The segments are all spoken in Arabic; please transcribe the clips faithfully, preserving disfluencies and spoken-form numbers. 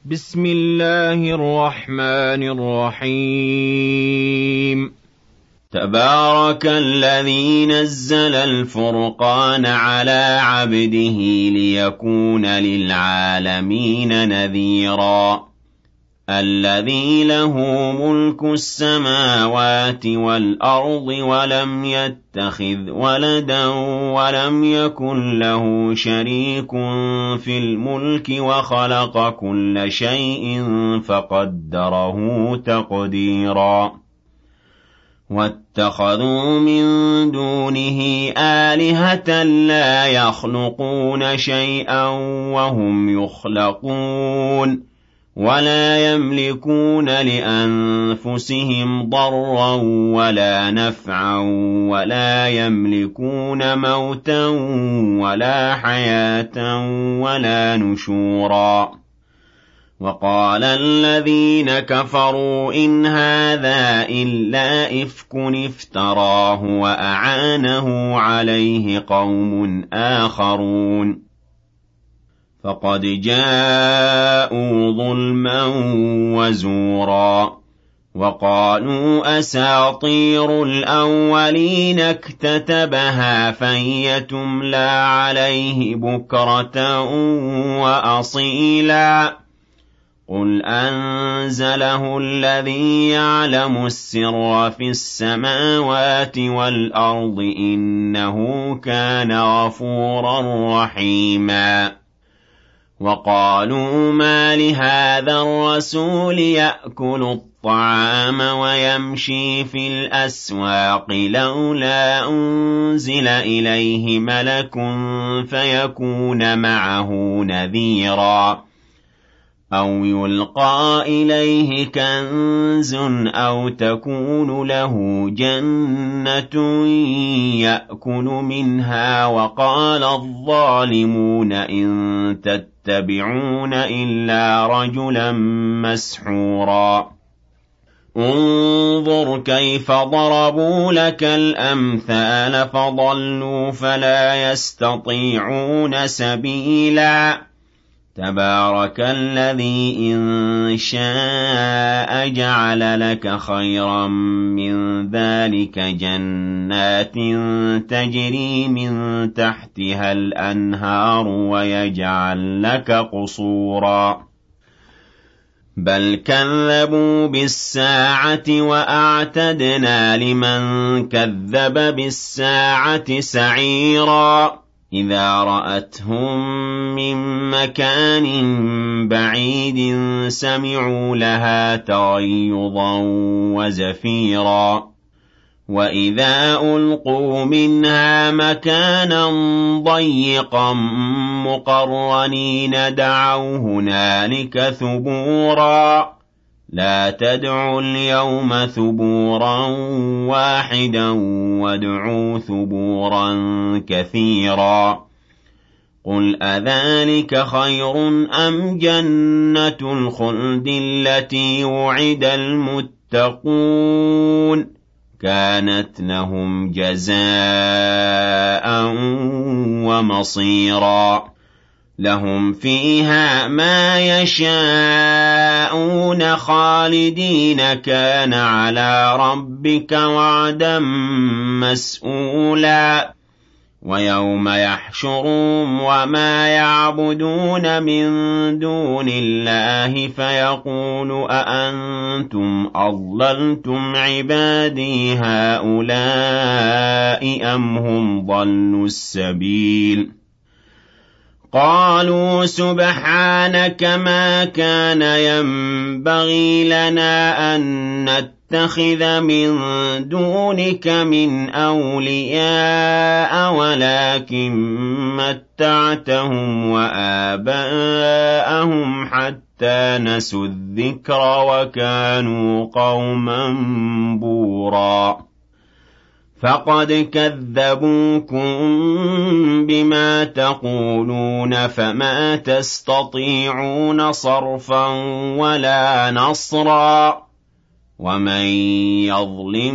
بسم الله الرحمن الرحيم. تبارك الذي نزل الفرقان على عبده ليكون للعالمين نذيرا. الذي له ملك السماوات والأرض ولم يتخذ ولدا ولم يكن له شريك في الملك وخلق كل شيء فقدره تقديرا. واتخذوا من دونه آلهة لا يخلقون شيئا وهم يخلقون ولا يملكون لأنفسهم ضرا ولا نفعا ولا يملكون موتا ولا حياة ولا نشورا. وقال الذين كفروا إن هذا إلا إفك افتراه وأعانه عليه قوم آخرون فقد جاءوا ظلما وزورا. وقالوا أساطير الأولين اكتتبها فهي تملى عليه بكرة وأصيلا. قل أنزله الذي يعلم السر في السماوات والأرض إنه كان غفورا رحيما. وقالوا ما لهذا الرسول يأكل الطعام ويمشي في الأسواق لولا أنزل إليه ملك فيكون معه نذيرا. أو يلقى إليه كنز أو تكون له جنة يأكل منها. وقال الظالمون إن تتبعون إلا رجلا مسحورا. انظر كيف ضربوا لك الأمثال فضلوا فلا يستطيعون سبيلا. تبارك الذي إن شاء جعل لك خيرا من ذلك جنات تجري من تحتها الأنهار ويجعل لك قصورا. بل كذبوا بالساعة وأعتدنا لمن كذب بالساعة سعيرا. إذا رأتهم من مكان بعيد سمعوا لها تغيظا وزفيرا. وإذا ألقوا منها مكانا ضيقا مقرنين دعوا هنالك ثبورا. لا تدعوا اليوم ثبورا واحدا وادعوا ثبورا كثيرا. قل أذلك خير أم جنة الخلد التي وعد المتقون كانت لهم جزاء ومصيرا. لهم فيها ما يشاءون خالدين كان على ربك وعدا مسئولا. ويوم يحشرهم وما يعبدون من دون الله فيقول أأنتم أضللتم عبادي هؤلاء أم هم ضلوا السبيل. قالوا سبحانك ما كان ينبغي لنا أن نتخذ من دونك من أولياء ولكن متعتهم وآباءهم حتى نسوا الذكر وكانوا قوما بورا. فقد كذبوكم بما تقولون فما تستطيعون صرفا ولا نصرا. ومن يظلم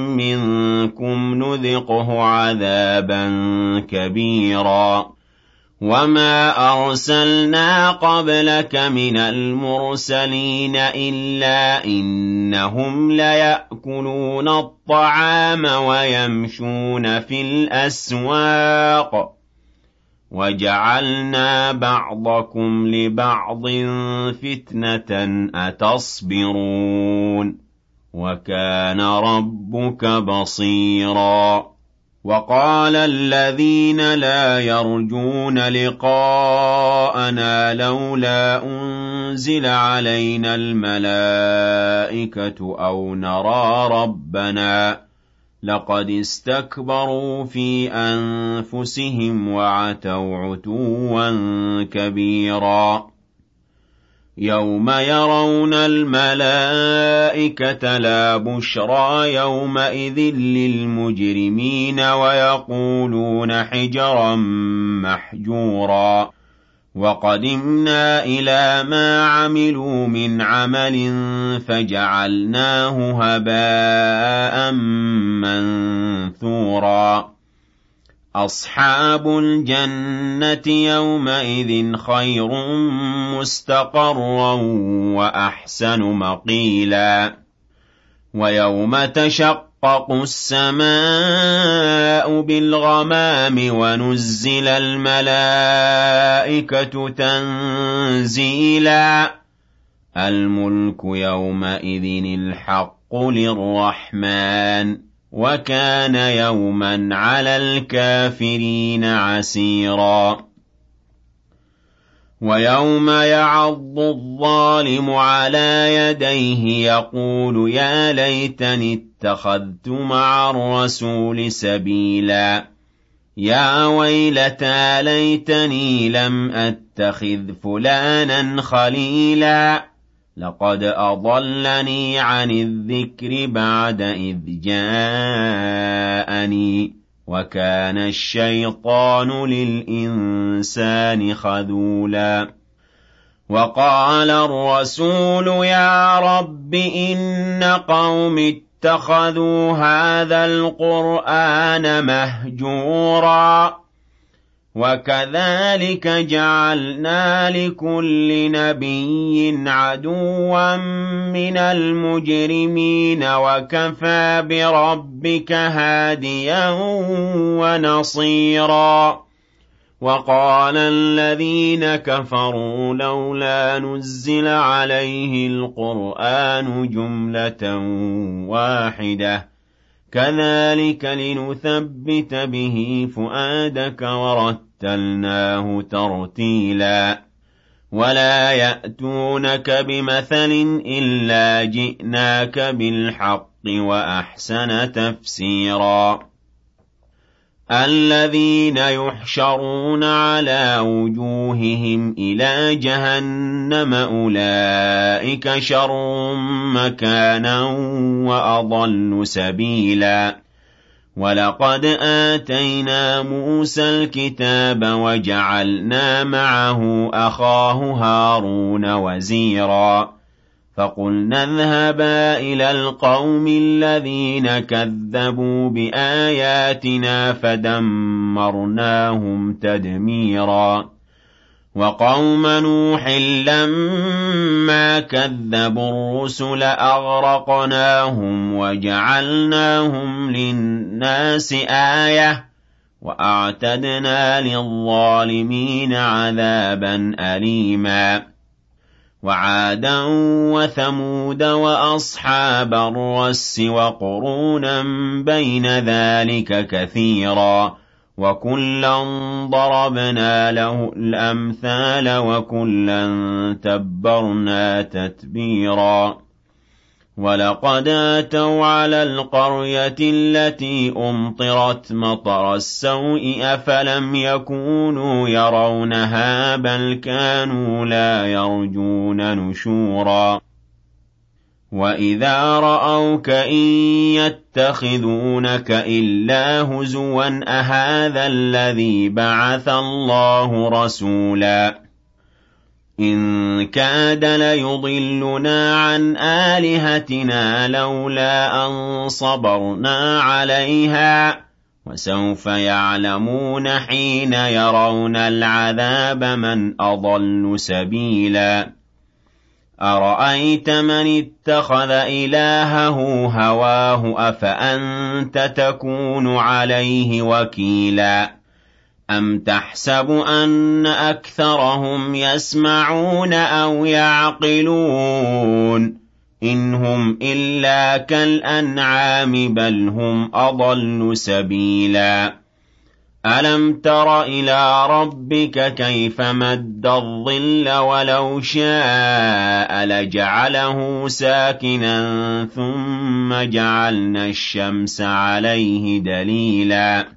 منكم نذقه عذابا كبيرا. وَمَا أَرْسَلْنَا قَبْلَكَ مِنَ الْمُرْسَلِينَ إِلَّا إِنَّهُمْ لَيَأْكُلُونَ الطَّعَامَ وَيَمْشُونَ فِي الْأَسْوَاقِ وَجَعَلْنَا بَعْضَكُمْ لِبَعْضٍ فِتْنَةً أَتَصْبِرُونَ وَكَانَ رَبُّكَ بَصِيرًا وَقَالَ الَّذِينَ لَا يَرْجُونَ لِقَاءَنَا لَوْلَا أُنزِلَ عَلَيْنَا الْمَلَائِكَةُ أَوْ نَرَىٰ رَبَّنَا لَقَدِ اسْتَكْبَرُوا فِي أَنفُسِهِمْ وَعَتَوْا عُتُوًّا كَبِيرًا يَوْمَ يَرَوْنَ الْمَلَائِكَةَ لَا بُشْرَىٰ يَوْمَئِذٍ لِّلْمُجْرِمِينَ وَيَقُولُونَ حِجْرًا مَّحْجُورًا وَقَدِمْنَا إِلَىٰ مَا عَمِلُوا مِنْ عَمَلٍ فَجَعَلْنَاهُ هَبَاءً مَّنثُورًا أَصْحَابُ الْجَنَّةِ يَوْمَئِذٍ خَيْرٌ مُّسْتَقَرًّا وَأَحْسَنُ مَقِيلًا وَيَوْمَ تَشَقَّقُ السَّمَاءُ بِالْغَمَامِ وَنُزِّلَ الْمَلَائِكَةُ تَنزِيلًا الْمُلْكُ يَوْمَئِذٍ الْحَقُّ لِلرَّحْمَٰنِ وَكَانَ يَوْمًا عَلَى الْكَافِرِينَ عَسِيرًا وَيَوْمَ يَعَضُّ الظَّالِمُ عَلَىٰ يَدَيْهِ يَقُولُ يَا لَيْتَنِي اتَّخَذْتُ مَعَ الرَّسُولِ سَبِيلًا يَا وَيْلَتَىٰ لَيْتَنِي لَمْ أَتَّخِذْ فُلَانًا خَلِيلًا لَقَدْ أَضَلَّنِي عَنِ الذِّكْرِ بَعْدَ إِذْ جَاءَنِي وَكَانَ الشَّيْطَانُ لِلْإِنسَانِ خَذُولًا وَقَالَ الرَّسُولُ يَا رَبِّ إِنَّ قَوْمِي اتَّخَذُوا هَٰذَا الْقُرْآنَ مَهْجُورًا وَكَذَٰلِكَ جَعَلْنَا لِكُلِّ نَبِيٍّ عَدُوًّا مِّنَ الْمُجْرِمِينَ وَكَفَىٰ بِرَبِّكَ هَادِيًا وَنَصِيرًا وَقَالَ الَّذِينَ كَفَرُوا لَوْلَا نُزِّلَ عَلَيْهِ الْقُرْآنُ جُمْلَةً وَاحِدَةً كَذَٰلِكَ لِنُثَبِّتَ بِهِ فُؤَادَكَ وَرَتَّلْنَاهُ تَرْتِيلًا وَلَا يَأْتُونَكَ بِمَثَلٍ إِلَّا جِئْنَاكَ بِالْحَقِّ وَأَحْسَنَ تَفْسِيرًا الَّذِينَ يُحْشَرُونَ عَلَىٰ وُجُوهِهِمْ إِلَىٰ جَهَنَّمَ أُولَٰئِكَ شَرٌّ مَّكَانًا وَأَضَلُّ سَبِيلًا وَلَقَدْ آتَيْنَا مُوسَى الْكِتَابَ وَجَعَلْنَا مَعَهُ أَخَاهُ هَارُونَ وَزِيرًا فَقُلْنَا اذْهَبَا إِلَى الْقَوْمِ الَّذِينَ كَذَّبُوا بِآيَاتِنَا فَدَمَّرْنَاهُمْ تَدْمِيرًا وَقَوْمَ نُوحٍ لَّمَّا كَذَّبُوا الرُّسُلَ أَغْرَقْنَاهُمْ وَجَعَلْنَاهُمْ لِلنَّاسِ آيَةً وَأَعْتَدْنَا لِلظَّالِمِينَ عَذَابًا أَلِيمًا وَعَادًا وَثَمُودَ وَأَصْحَابَ الرَّسِّ وَقُرُونًا بَيْنَ ذَٰلِكَ كَثِيرًا وَكُلًّا ضَرَبْنَا لَهُ الْأَمْثَالَ وَكُلًّا تَبَّرْنَا تَتْبِيرًا وَلَقَدْ أَتَوْا عَلَى الْقَرْيَةِ الَّتِي أُمْطِرَتْ مَطَرَ السَّوْءِ أَفَلَمْ يَكُونُوا يَرَوْنَهَا بَلْ كَانُوا لَا يَرْجُونَ نُشُورًا وَإِذَا رَأَوْكَ إِن يَتَّخِذُونَكَ إِلَّا هُزُوًا أَهَٰذَا الَّذِي بَعَثَ اللَّهُ رَسُولًا إِن كَادَ لَيُضِلُّنَا عَنْ آلِهَتِنَا لَوْلَا أَن صَبَرْنَا عَلَيْهَا وسوف يعلمون حين يرون العذاب من أضل سبيلا أرأيت من اتخذ إلهه هواه أفأنت تكون عليه وكيلا أم تحسب أن أكثرهم يسمعون أو يعقلون إن هم إلا كالأنعام بل هم أضل سبيلا ألم تر إلى ربك كيف مد الظل ولو شاء لجعله ساكنا ثم جعلنا الشمس عليه دليلا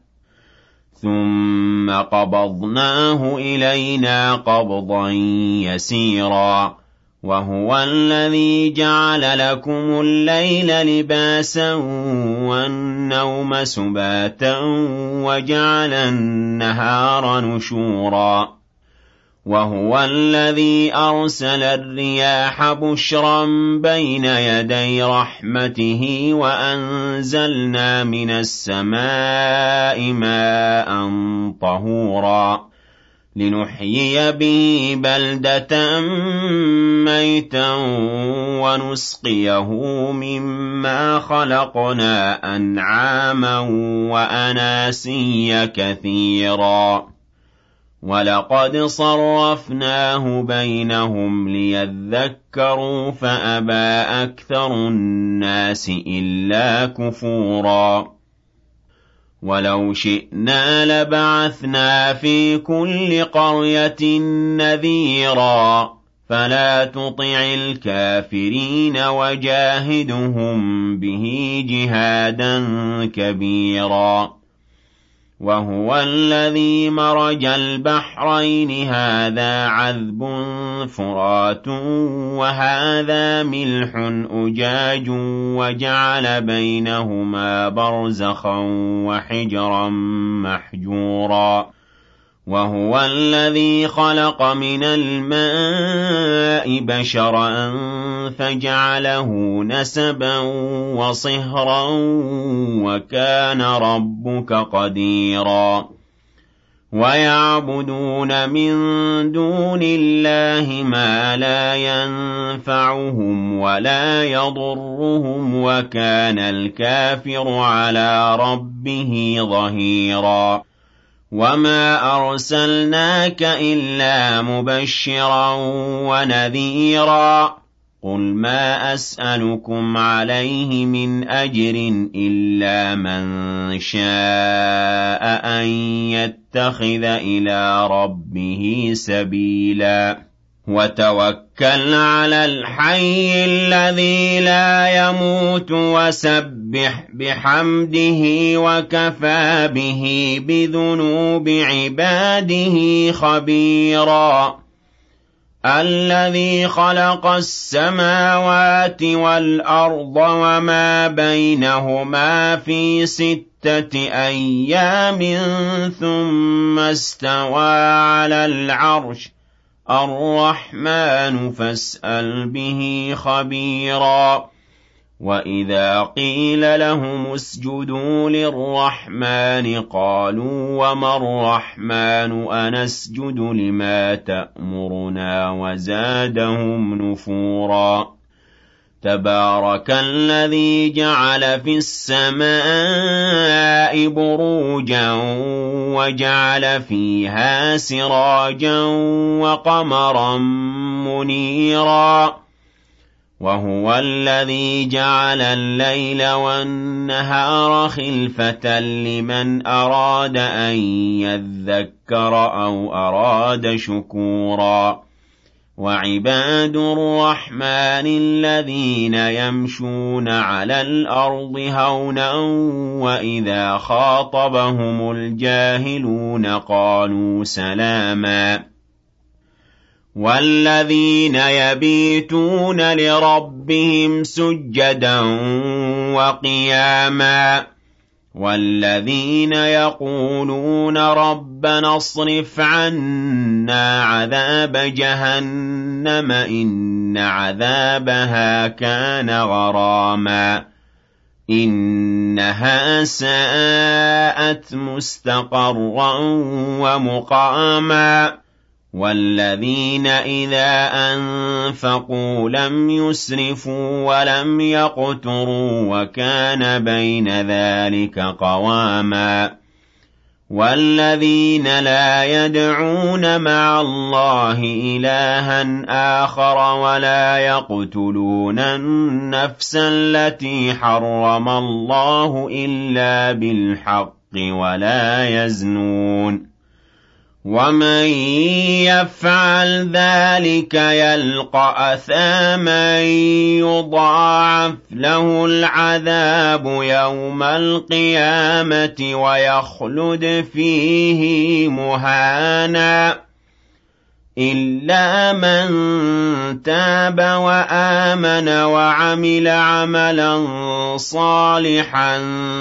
ثم قبضناه إلينا قبضا يسيرا وهو الذي جعل لكم الليل لباسا والنوم سباتا وجعل النهار نشورا وهو الذي أرسل الرياح بشرا بين يدي رحمته وأنزلنا من السماء ماء طهورا لنحيي به بلدة ميتا ونسقيه مما خلقنا أنعاما وأناسيا كثيرا ولقد صرفناه بينهم ليذكروا فأبى أكثر الناس إلا كفورا ولو شئنا لبعثنا في كل قرية نذيرا فلا تطع الكافرين وجاهدهم به جهادا كبيرا وهو الذي مرج البحرين هذا عذب فرات وهذا ملح أجاج وجعل بينهما برزخا وحجرا محجورا وهو الذي خلق من الماء بشرا فجعله نسبا وصهرا وكان ربك قديرا ويعبدون من دون الله ما لا ينفعهم ولا يضرهم وكان الكافر على ربه ظهيرا وما أرسلناك إلا مبشرا ونذيرا قل ما أسألكم عليه من أجر إلا من شاء أن يتخذ إلى ربه سبيلا وتوكل على الحي الذي لا يموت وسبح بحمده وكفى به بذنوب عباده خبيرا الذي خلق السماوات والأرض وما بينهما في ستة أيام ثم استوى على العرش الرحمن فاسأل به خبيرا وإذا قيل لهم اسجدوا للرحمن قالوا وما الرحمن أنسجد لما تأمرنا وزادهم نفورا تبارك الذي جعل في السماء بروجا وجعل فيها سراجا وقمرا منيرا وهو الذي جعل الليل والنهار خلفة لمن أراد أن يذكر أو أراد شكورا وعباد الرحمن الذين يمشون على الأرض هونا وإذا خاطبهم الجاهلون قالوا سلاما والذين يبيتون لربهم سجدا وقياما والذين يقولون ربنا اصرف عنا عذاب جهنم إن عذابها كان غراما إنها ساءت مستقرا ومقاما والذين إذا أنفقوا لم يسرفوا ولم يقتروا وكان بين ذلك قواما والذين لا يدعون مع الله إلها آخر ولا يقتلون النفس التي حرم الله إلا بالحق ولا يزنون ومن يفعل ذلك يلقى أثاما يضاعف له العذاب يوم القيامة ويخلد فيه مهانا إلا من تاب وآمن وعمل عملا صالحا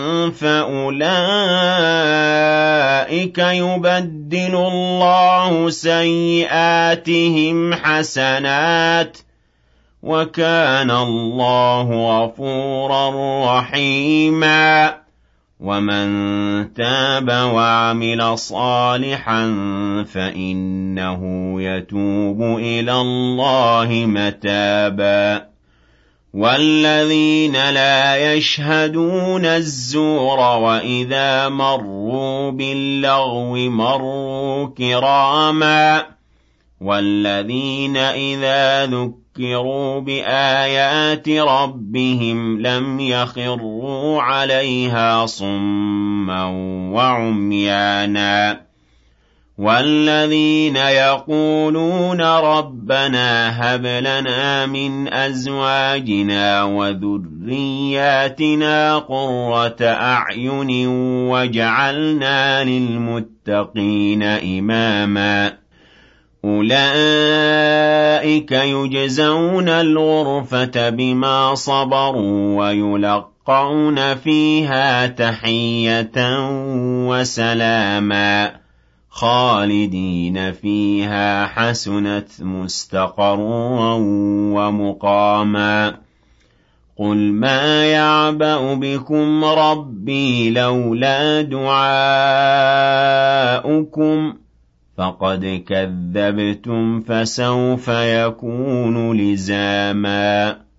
فأولئك يبدل الله سيئاتهم حسنات وكان الله غفورا رحيما ومن تاب وعمل صالحا فإنه يتوب إلى الله متابا والذين لا يشهدون الزور وإذا مروا باللغو مروا كراما والذين إذا ذكروا بآيات ربهم لم يخروا عليها صما وعميانا والذين يقولون ربنا هب لنا من أزواجنا وذرياتنا قرة أعين واجعلنا للمتقين إماما أولئك يجزون الغرفة بما صبروا ويلقون فيها تحية وسلاما خالدين فيها حسنت مستقرا ومقاما قل ما يعبأ بكم ربي لولا دعاؤكم فقد كذبتم فسوف يكون لزاما